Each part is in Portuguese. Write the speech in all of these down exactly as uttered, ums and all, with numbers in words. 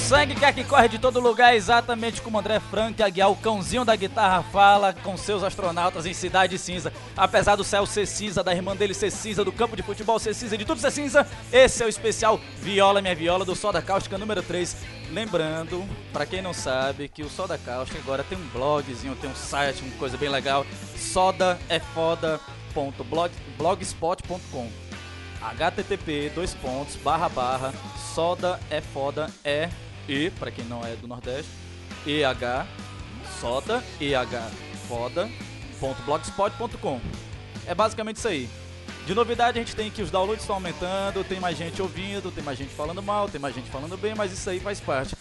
sangue que aqui corre de todo lugar, exatamente como André Frank Aguiar, o cãozinho da guitarra, fala com seus astronautas em Cidade Cinza. Apesar do céu ser cinza, da irmã dele ser cinza, do campo de futebol ser cinza, de tudo ser cinza, esse é o especial Viola Minha Viola do Soda Cáustica número três. Lembrando, pra quem não sabe, que o Soda Cáustica agora tem um blogzinho, tem um site, uma coisa bem legal, soda é foda ponto blogspot ponto com. http dois pontos barra barra soda é foda é e para quem não é do Nordeste eh soda eh foda ponto blogspot ponto com. É basicamente isso aí. De novidade, a gente tem que os downloads estão aumentando, tem mais gente ouvindo, tem mais gente falando mal, tem mais gente falando bem, mas isso aí faz parte.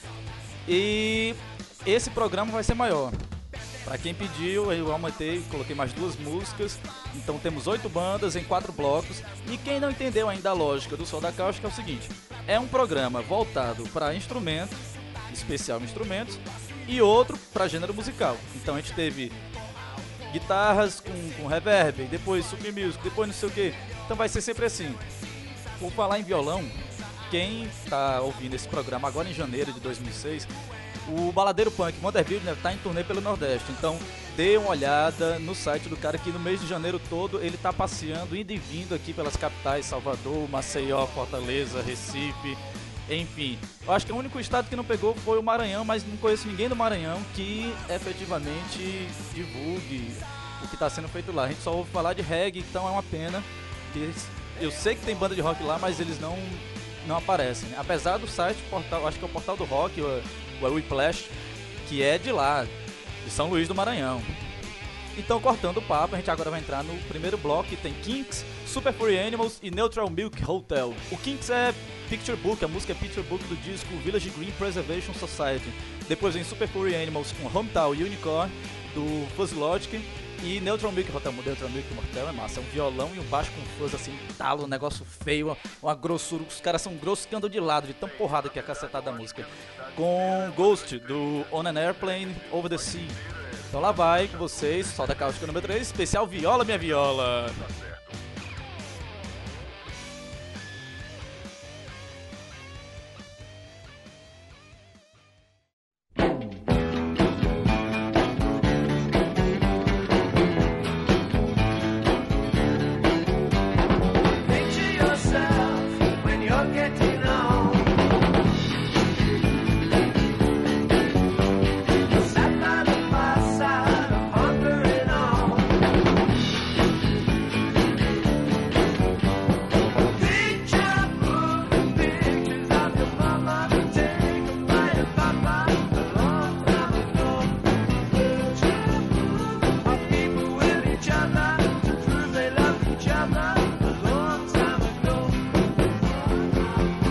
E esse programa vai ser maior. Pra quem pediu, eu aumentei, coloquei mais duas músicas. Então temos oito bandas em quatro blocos. E quem não entendeu ainda a lógica do Soda Cáustica é o seguinte: é um programa voltado para instrumentos, especial instrumentos, e outro para gênero musical. Então a gente teve guitarras com, com reverb, depois super music, depois não sei o que. Então vai ser sempre assim. Por falar em violão, quem tá ouvindo esse programa agora em janeiro de dois mil e seis, o Baladeiro Punk Vanderbilt está em turnê pelo Nordeste, então dê uma olhada no site do cara que no mês de janeiro todo ele está passeando, indo e vindo aqui pelas capitais, Salvador, Maceió, Fortaleza, Recife, enfim. Eu acho que o único estado que não pegou foi o Maranhão, mas não conheço ninguém do Maranhão que efetivamente divulgue o que está sendo feito lá. A gente só ouve falar de reggae, então é uma pena. Que eu sei que tem banda de rock lá, mas eles não, não aparecem. Apesar do site, portal, acho que é o Portal do Rock, o o Whiplash, que é de lá, de São Luís do Maranhão. Então, cortando o papo, a gente agora vai entrar no primeiro bloco, que tem Kinks, Super Furry Animals e Neutral Milk Hotel. O Kinks é Picture Book, a música é Picture Book do disco Village Green Preservation Society. Depois vem Super Furry Animals com Hometown Unicorn, do Fuzz Logic. E Neutral Milk Hotel, Neutral Milk Hotel é massa, é um violão e um baixo com fuzz assim, talo, um negócio feio, uma grossura, os caras são grossos que andam de lado, de tão porrada que é a cacetada da música. Com Ghost, do On an Airplane Over the Sea. Então lá vai com vocês, Soda Cáustica número três, especial Viola Minha Viola. Other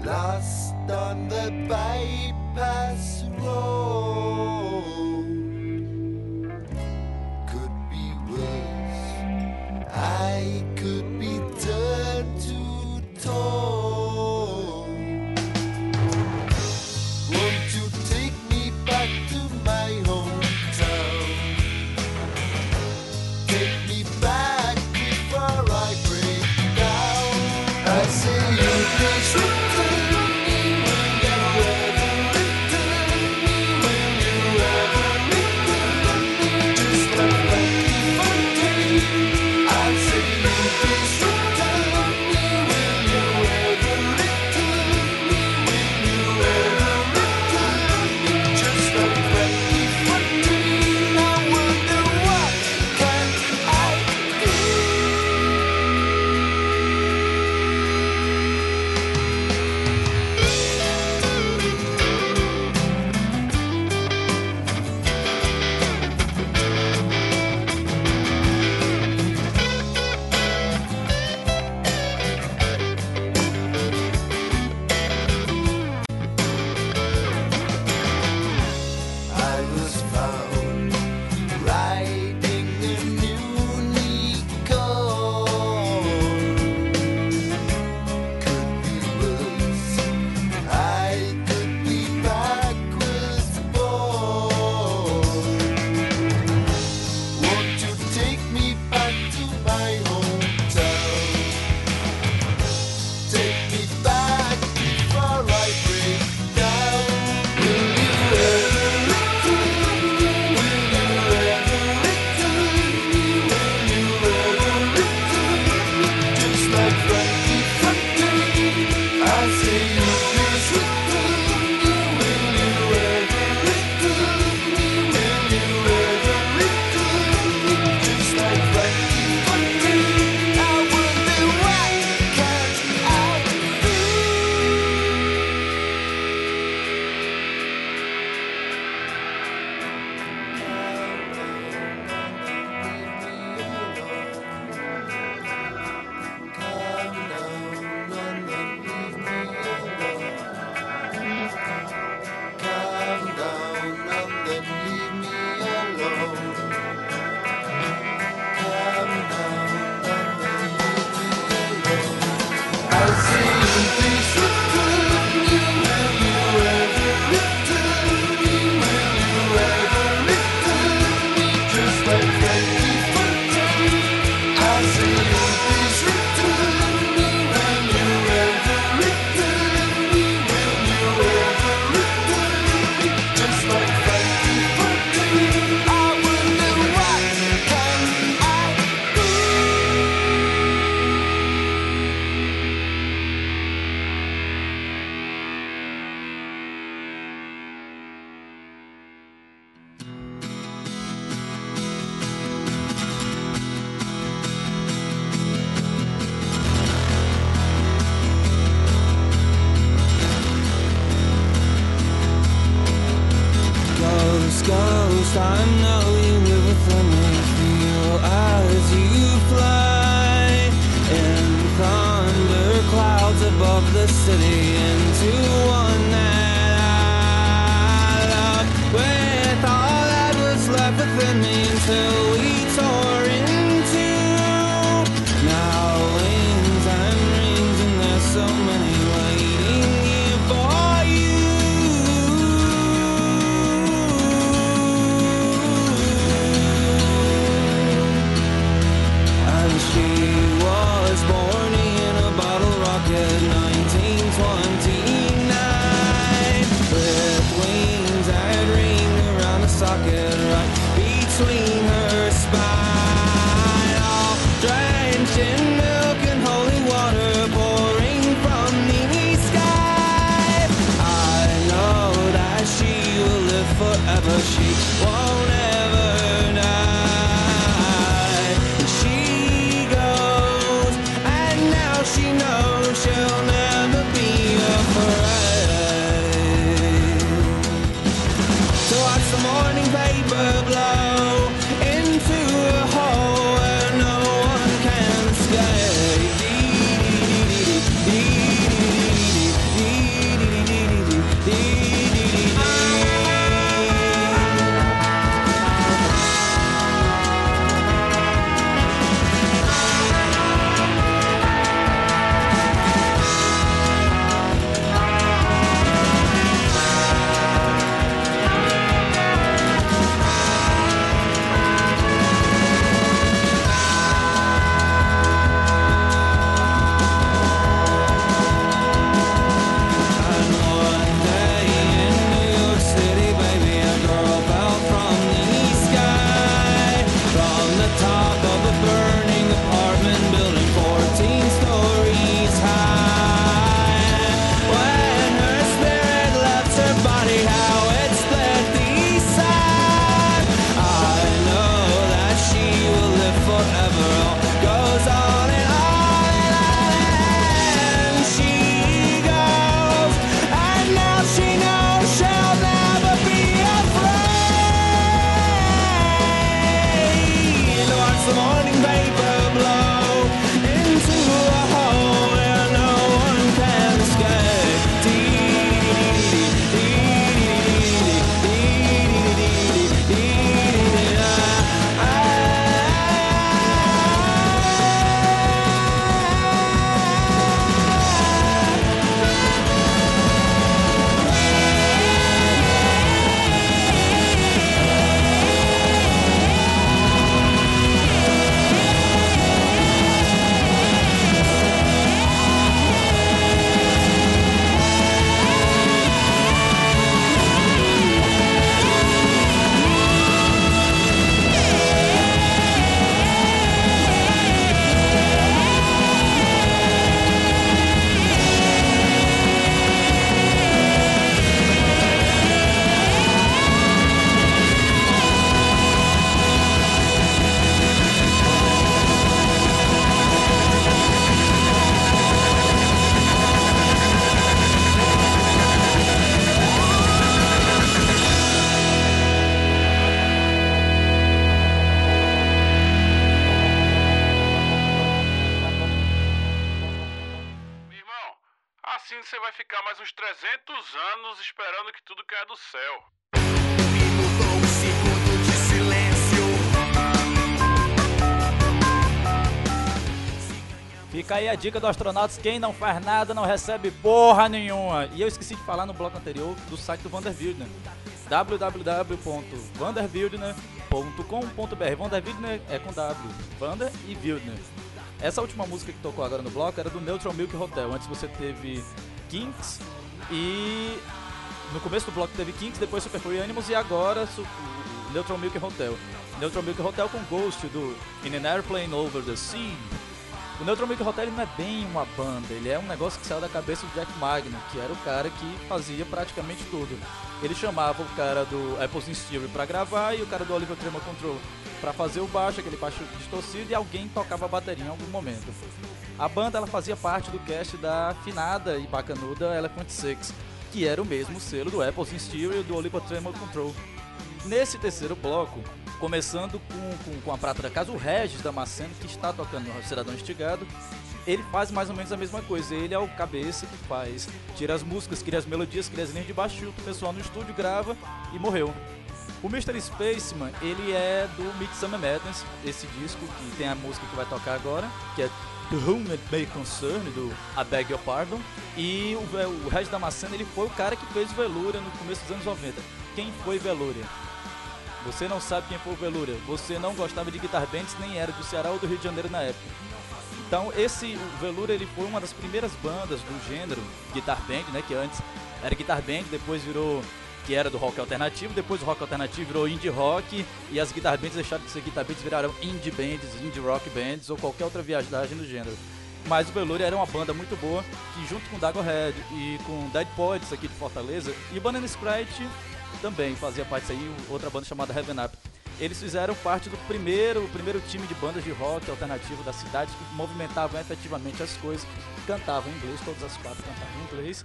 lost on the bypass road. Could be worse, I could be turned to toll. Won't you take me back to my hometown? Take me back before I break down. I say you please return me. Will you ever return me? Will you ever return me? Just like Frankie Fontaine. I say you please return me. Will you ever return me? Will you ever return me? Just like Frankie Fontaine. I wonder what can I do? I was found riding a unicorn. Could be worse, I could be backwards born. Won't you take me back to my hometown? Take me back before I break down. Will you ever return me? Will you ever return me? Will you ever return me? Just like Frankie Fontaine. I say you please return me. Will you ever return me? Will you ever return me? Just like Frankie Fontaine. I wonder what can I do? Ghost, ghost, I know you live within me. Feel as you fly in thunder clouds above the city into one that I love. With all that was left within me until we tore into now wings and rings, and there's so many waiting here for you. And she was born in a bottle rocket, nineteen twenty-nine, with wings that ring around the socket right between her assim você vai ficar mais uns trezentos anos esperando que tudo caia do céu. Minutou um segundo de silêncio. Fica aí a dica do Astronautas, quem não faz nada não recebe porra nenhuma. E eu esqueci de falar no bloco anterior do site do Vanderwildner, w w w ponto vanderwildner ponto com ponto b r. Vanderwildner é com W, Vander e Wildner. Essa última música que tocou agora no bloco era do Neutral Milk Hotel. Antes você teve Kinks e... no começo do bloco teve Kinks, depois Super Free Animals e agora su- o Neutral Milk Hotel. Neutral Milk Hotel com Ghost do In an Airplane Over the Sea. O Neutral Milk Hotel ele não é bem uma banda, ele é um negócio que saiu da cabeça do Jack Magno, que era o cara que fazia praticamente tudo. Ele chamava o cara do Apples in Theory pra gravar e o cara do Oliver Tremor Control pra fazer o baixo, aquele baixo distorcido, e alguém tocava a bateria em algum momento. A banda ela fazia parte do cast da afinada e bacanuda Elephant Six, que era o mesmo selo do Apples in Theory e do Oliver Tremor Control. Nesse terceiro bloco, começando com, com, com a prata da casa, o Regis Damasceno, que está tocando no Cidadão Instigado, ele faz mais ou menos a mesma coisa. Ele é o cabeça que faz, tira as músicas, cria as melodias, cria as linhas de baixo, o pessoal no estúdio grava e morreu. O mister Spaceman, ele é do Midsummer Madness, esse disco que tem a música que vai tocar agora, que é The Whom It May Concern, do I Beg Your Pardon. E o, o Regis Damasceno, ele foi o cara que fez Veluria no começo dos anos noventa. Quem foi Veluria? Você não sabe quem foi o Veluria. Você não gostava de Guitar Bands, nem era do Ceará ou do Rio de Janeiro na época. Então esse o Veluria, ele foi uma das primeiras bandas do gênero Guitar Band, né, que antes era Guitar Band, depois virou, que era do rock alternativo, depois o rock alternativo virou indie rock, e as Guitar Bands deixaram de ser Guitar Bands, viraram indie bands, indie rock bands ou qualquer outra viagem do gênero. Mas o Veluria era uma banda muito boa, que junto com Dagohead e com Dead Poets aqui de Fortaleza, e Banana Sprite também fazia parte disso aí, outra banda chamada Heaven Up. Eles fizeram parte do primeiro, primeiro time de bandas de rock alternativo da cidade, que movimentavam efetivamente as coisas, cantavam em inglês, todas as quatro cantavam em inglês.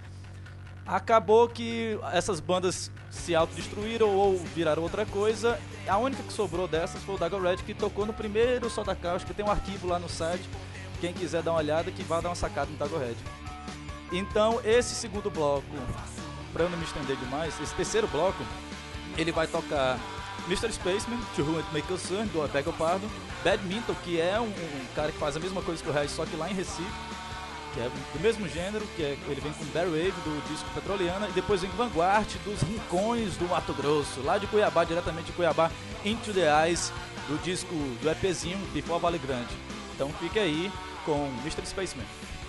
Acabou que essas bandas se autodestruíram ou viraram outra coisa. A única que sobrou dessas foi o Dagohead, que tocou no primeiro Soda Cáustica. Tem um arquivo lá no site, quem quiser dar uma olhada, que vai dar uma sacada no Dagohead. Então esse segundo bloco, para eu não me estender demais, esse terceiro bloco, ele vai tocar mister Spaceman, To Whom It May Concern, do I Beg Your Pardon, Badminton, que é um, um cara que faz a mesma coisa que o Regis, só que lá em Recife, que é do mesmo gênero, que é, ele vem com Barry Wave, do disco Petroliana, e depois vem Vanguard, dos Rincões do Mato Grosso, lá de Cuiabá, diretamente de Cuiabá, Into the Eyes, do disco, do EPzinho Before Vale Grande. Então fique aí com mister Spaceman.